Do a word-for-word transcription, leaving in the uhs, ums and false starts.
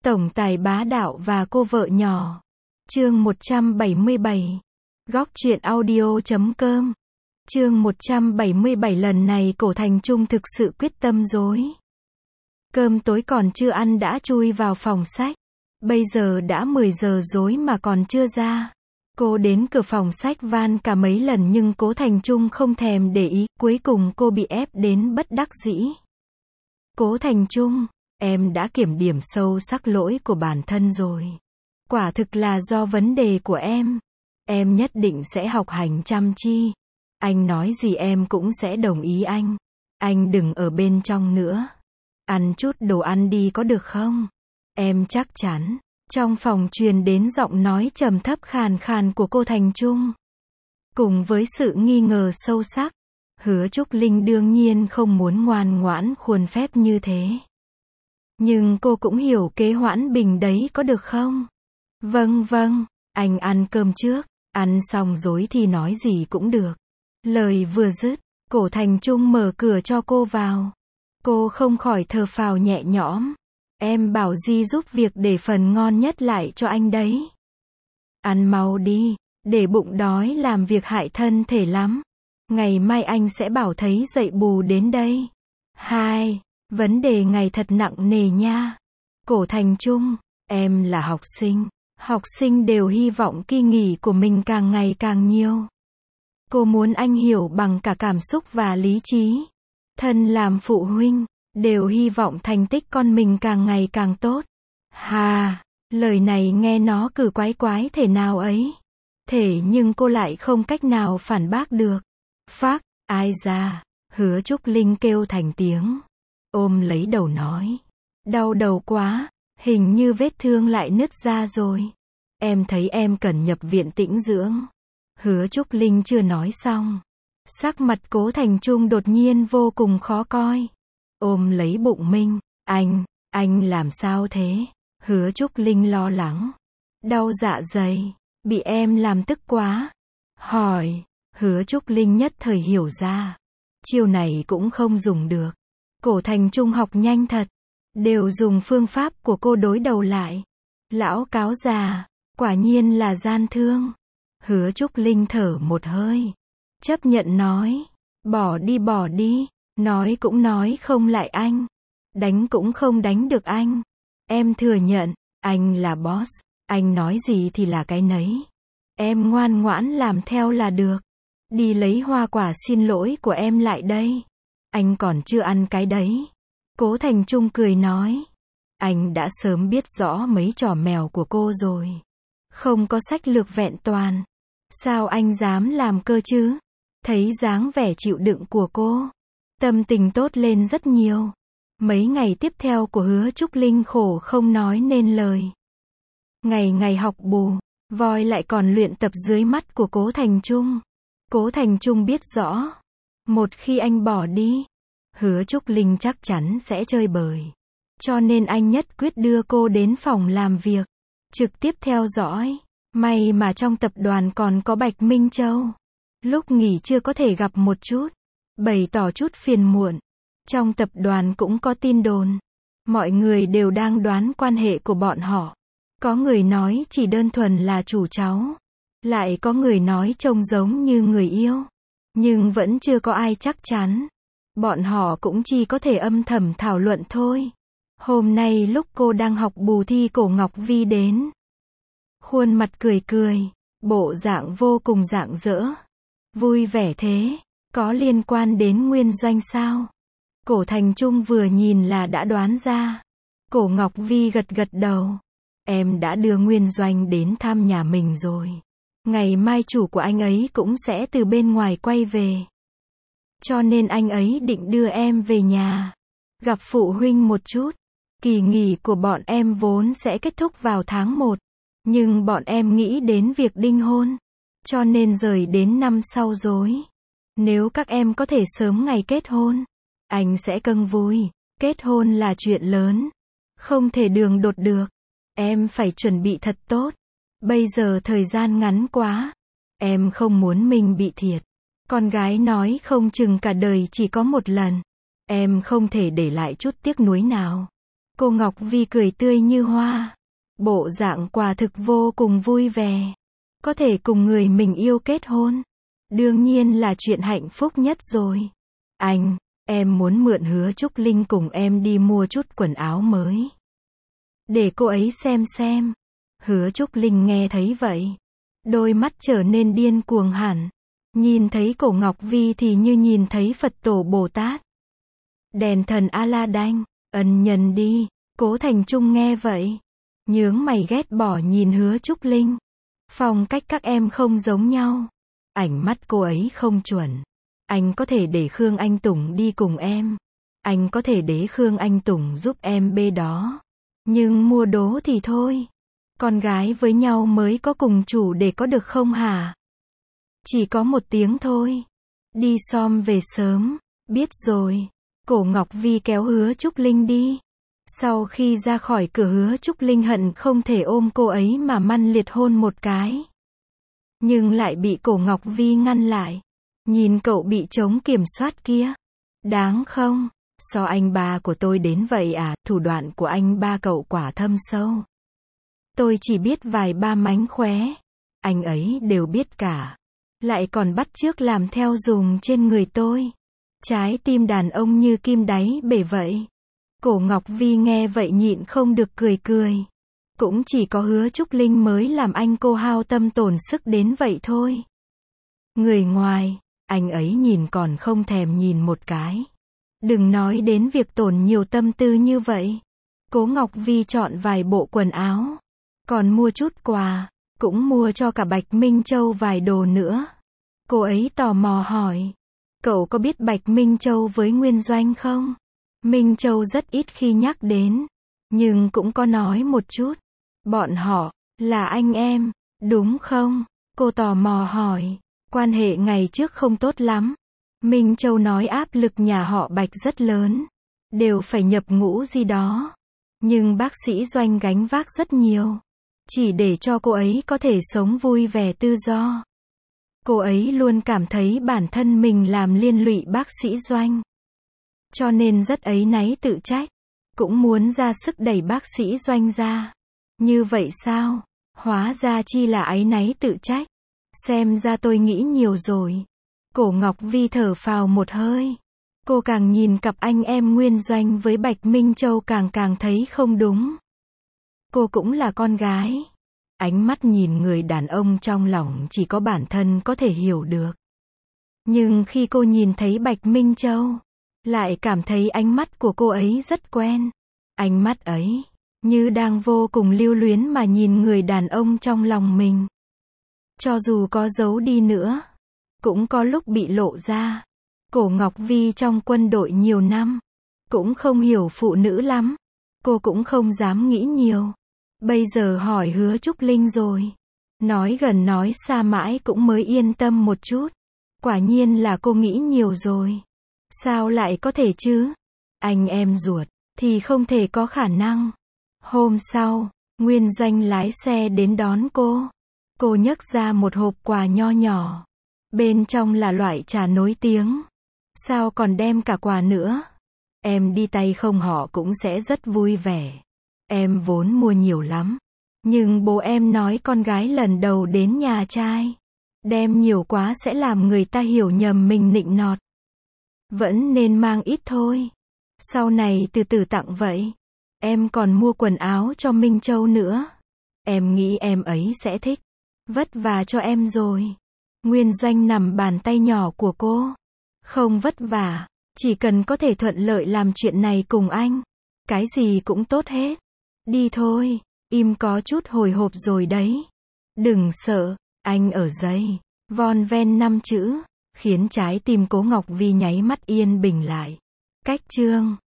Tổng tài bá đạo và cô vợ nhỏ. Chương một trăm bảy mươi bảy. Góc truyện audio chấm com. Chương một trăm bảy mươi bảy. Lần này Cổ Thành Trung thực sự quyết tâm dối. Cơm tối còn chưa ăn đã chui vào phòng sách. Bây giờ đã mười giờ rối mà còn chưa ra. Cô đến cửa phòng sách van cả mấy lần nhưng Cố Thành Trung không thèm để ý, cuối cùng cô bị ép đến bất đắc dĩ. Cố Thành Trung, em đã kiểm điểm sâu sắc lỗi của bản thân rồi. Quả thực là do vấn đề của em. Em nhất định sẽ học hành chăm chi. Anh nói gì em cũng sẽ đồng ý anh. Anh đừng ở bên trong nữa. Ăn chút đồ ăn đi có được không? Em chắc chắn. Trong phòng truyền đến giọng nói trầm thấp khàn khàn của cô Thành Trung. Cùng với sự nghi ngờ sâu sắc, Hứa Trúc Linh đương nhiên không muốn ngoan ngoãn khuôn phép như thế. Nhưng cô cũng hiểu kế hoãn bình đấy có được không? Vâng vâng, anh ăn cơm trước, ăn xong rồi thì nói gì cũng được. Lời vừa dứt, Cổ Thành Trung mở cửa cho cô vào. Cô không khỏi thở phào nhẹ nhõm. Em bảo Di giúp việc để phần ngon nhất lại cho anh đấy. Ăn mau đi, để bụng đói làm việc hại thân thể lắm. Ngày mai anh sẽ bảo thấy dậy bù đến đây. Hai, vấn đề ngày thật nặng nề nha. Cổ Thành Trung, em là học sinh. Học sinh đều hy vọng kỳ nghỉ của mình càng ngày càng nhiều. Cô muốn anh hiểu bằng cả cảm xúc và lý trí. Thân làm phụ huynh, đều hy vọng thành tích con mình càng ngày càng tốt. Hà, lời này nghe nó cứ quái quái thể nào ấy. Thể nhưng cô lại không cách nào phản bác được. Phác, ai ra, Hứa Trúc Linh kêu thành tiếng. Ôm lấy đầu nói. Đau đầu quá, hình như vết thương lại nứt ra rồi. Em thấy em cần nhập viện tĩnh dưỡng. Hứa Trúc Linh chưa nói xong. Sắc mặt Cố Thành Trung đột nhiên vô cùng khó coi. Ôm lấy bụng mình. Anh, anh làm sao thế? Hứa Trúc Linh lo lắng. Đau dạ dày, bị em làm tức quá. Hỏi, Hứa Trúc Linh nhất thời hiểu ra. Chiêu này cũng không dùng được. Cổ Thành Trung học nhanh thật. Đều dùng phương pháp của cô đối đầu lại. Lão cáo già, quả nhiên là gian thương. Hứa Trúc Linh thở một hơi. Chấp nhận nói. Bỏ đi bỏ đi. Nói cũng nói không lại anh. Đánh cũng không đánh được anh. Em thừa nhận, anh là boss. Anh nói gì thì là cái nấy. Em ngoan ngoãn làm theo là được. Đi lấy hoa quả xin lỗi của em lại đây. Anh còn chưa ăn cái đấy. Cố Thành Trung cười nói. Anh đã sớm biết rõ mấy trò mèo của cô rồi. Không có sách lược vẹn toàn. Sao anh dám làm cơ chứ? Thấy dáng vẻ chịu đựng của cô, tâm tình tốt lên rất nhiều. Mấy ngày tiếp theo của Hứa Trúc Linh khổ không nói nên lời. Ngày ngày học bù, voi lại còn luyện tập dưới mắt của Cố Thành Trung. Cố Thành Trung biết rõ, một khi anh bỏ đi, Hứa Trúc Linh chắc chắn sẽ chơi bời. Cho nên anh nhất quyết đưa cô đến phòng làm việc, trực tiếp theo dõi. May mà trong tập đoàn còn có Bạch Minh Châu. Lúc nghỉ chưa có thể gặp một chút, bày tỏ chút phiền muộn. Trong tập đoàn cũng có tin đồn. Mọi người đều đang đoán quan hệ của bọn họ. Có người nói chỉ đơn thuần là chủ cháu. Lại có người nói trông giống như người yêu. Nhưng vẫn chưa có ai chắc chắn. Bọn họ cũng chỉ có thể âm thầm thảo luận thôi. Hôm nay lúc cô đang học bù thi Cổ Ngọc Vi đến. Khuôn mặt cười cười. Bộ dạng vô cùng rạng rỡ. Vui vẻ thế. Có liên quan đến Nguyên Doanh sao? Cổ Thành Trung vừa nhìn là đã đoán ra. Cổ Ngọc Vi gật gật đầu. Em đã đưa Nguyên Doanh đến thăm nhà mình rồi. Ngày mai chủ của anh ấy cũng sẽ từ bên ngoài quay về. Cho nên anh ấy định đưa em về nhà. Gặp phụ huynh một chút. Kỳ nghỉ của bọn em vốn sẽ kết thúc vào tháng một. Nhưng bọn em nghĩ đến việc đính hôn. Cho nên rời đến năm sau rồi. Nếu các em có thể sớm ngày kết hôn, anh sẽ câng vui. Kết hôn là chuyện lớn. Không thể đường đột được. Em phải chuẩn bị thật tốt. Bây giờ thời gian ngắn quá. Em không muốn mình bị thiệt. Con gái nói không chừng cả đời chỉ có một lần. Em không thể để lại chút tiếc nuối nào. Cô Ngọc Vi cười tươi như hoa. Bộ dạng quả thực vô cùng vui vẻ. Có thể cùng người mình yêu kết hôn. Đương nhiên là chuyện hạnh phúc nhất rồi. Anh, em muốn mượn Hứa Trúc Linh cùng em đi mua chút quần áo mới. Để cô ấy xem xem. Hứa Trúc Linh nghe thấy vậy. Đôi mắt trở nên điên cuồng hẳn. Nhìn thấy cổ Ngọc Vi thì như nhìn thấy Phật tổ Bồ Tát. Đèn thần A-la-đanh, ân nhân đi. Cố Thành Trung nghe vậy. Nhướng mày ghét bỏ nhìn Hứa Trúc Linh. Phong cách các em không giống nhau. Ảnh mắt cô ấy không chuẩn. Anh có thể để Khương Anh Tùng đi cùng em. Anh có thể để Khương Anh Tùng giúp em bê đó. Nhưng mua đố thì thôi. Con gái với nhau mới có cùng chủ để có được không hả? Chỉ có một tiếng thôi. Đi xom về sớm. Biết rồi. Cổ Ngọc Vi kéo Hứa Trúc Linh đi. Sau khi ra khỏi cửa, Hứa Trúc Linh hận không thể ôm cô ấy mà măn liệt hôn một cái. Nhưng lại bị cổ Ngọc Vi ngăn lại. Nhìn cậu bị chống kiểm soát kia. Đáng không? So anh ba của tôi đến vậy à? Thủ đoạn của anh ba cậu quả thâm sâu. Tôi chỉ biết vài ba mánh khóe. Anh ấy đều biết cả. Lại còn bắt chước làm theo dùng trên người tôi. Trái tim đàn ông như kim đáy bể vậy. Cổ Ngọc Vi nghe vậy nhịn không được cười cười. Cũng chỉ có Hứa Trúc Linh mới làm anh cô hao tâm tổn sức đến vậy thôi. Người ngoài, anh ấy nhìn còn không thèm nhìn một cái. Đừng nói đến việc tổn nhiều tâm tư như vậy. Cố Ngọc Vi chọn vài bộ quần áo. Còn mua chút quà. Cũng mua cho cả Bạch Minh Châu vài đồ nữa. Cô ấy tò mò hỏi. Cậu có biết Bạch Minh Châu với Nguyên Doanh không? Minh Châu rất ít khi nhắc đến. Nhưng cũng có nói một chút. Bọn họ, là anh em, đúng không? Cô tò mò hỏi. Quan hệ ngày trước không tốt lắm. Minh Châu nói áp lực nhà họ Bạch rất lớn. Đều phải nhập ngũ gì đó. Nhưng bác sĩ Doanh gánh vác rất nhiều. Chỉ để cho cô ấy có thể sống vui vẻ tự do. Cô ấy luôn cảm thấy bản thân mình làm liên lụy bác sĩ Doanh. Cho nên rất áy náy tự trách. Cũng muốn ra sức đẩy bác sĩ Doanh ra. Như vậy sao? Hóa ra chi là áy náy tự trách. Xem ra tôi nghĩ nhiều rồi. Cổ Ngọc Vi thở phào một hơi. Cô càng nhìn cặp anh em Nguyên Doanh với Bạch Minh Châu càng càng thấy không đúng. Cô cũng là con gái. Ánh mắt nhìn người đàn ông trong lòng chỉ có bản thân có thể hiểu được. Nhưng khi cô nhìn thấy Bạch Minh Châu, lại cảm thấy ánh mắt của cô ấy rất quen. Ánh mắt ấy, như đang vô cùng lưu luyến mà nhìn người đàn ông trong lòng mình. Cho dù có giấu đi nữa, cũng có lúc bị lộ ra. Cổ Ngọc Vi trong quân đội nhiều năm, cũng không hiểu phụ nữ lắm. Cô cũng không dám nghĩ nhiều. Bây giờ hỏi Hứa Trúc Linh rồi. Nói gần nói xa mãi cũng mới yên tâm một chút. Quả nhiên là cô nghĩ nhiều rồi. Sao lại có thể chứ? Anh em ruột, thì không thể có khả năng. Hôm sau, Nguyên Doanh lái xe đến đón cô. Cô nhấc ra một hộp quà nho nhỏ. Bên trong là loại trà nổi tiếng. Sao còn đem cả quà nữa? Em đi tay không họ cũng sẽ rất vui vẻ. Em vốn mua nhiều lắm. Nhưng bố em nói con gái lần đầu đến nhà trai. Đem nhiều quá sẽ làm người ta hiểu nhầm mình nịnh nọt. Vẫn nên mang ít thôi. Sau này từ từ tặng vậy. Em còn mua quần áo cho Minh Châu nữa. Em nghĩ em ấy sẽ thích. Vất vả cho em rồi. Nguyên Doanh nằm bàn tay nhỏ của cô. Không vất vả. Chỉ cần có thể thuận lợi làm chuyện này cùng anh. Cái gì cũng tốt hết. Đi thôi. Im có chút hồi hộp rồi đấy. Đừng sợ. Anh ở dây. Von ven năm chữ. Khiến trái tim Cố Ngọc Vi nháy mắt yên bình lại. Cách chương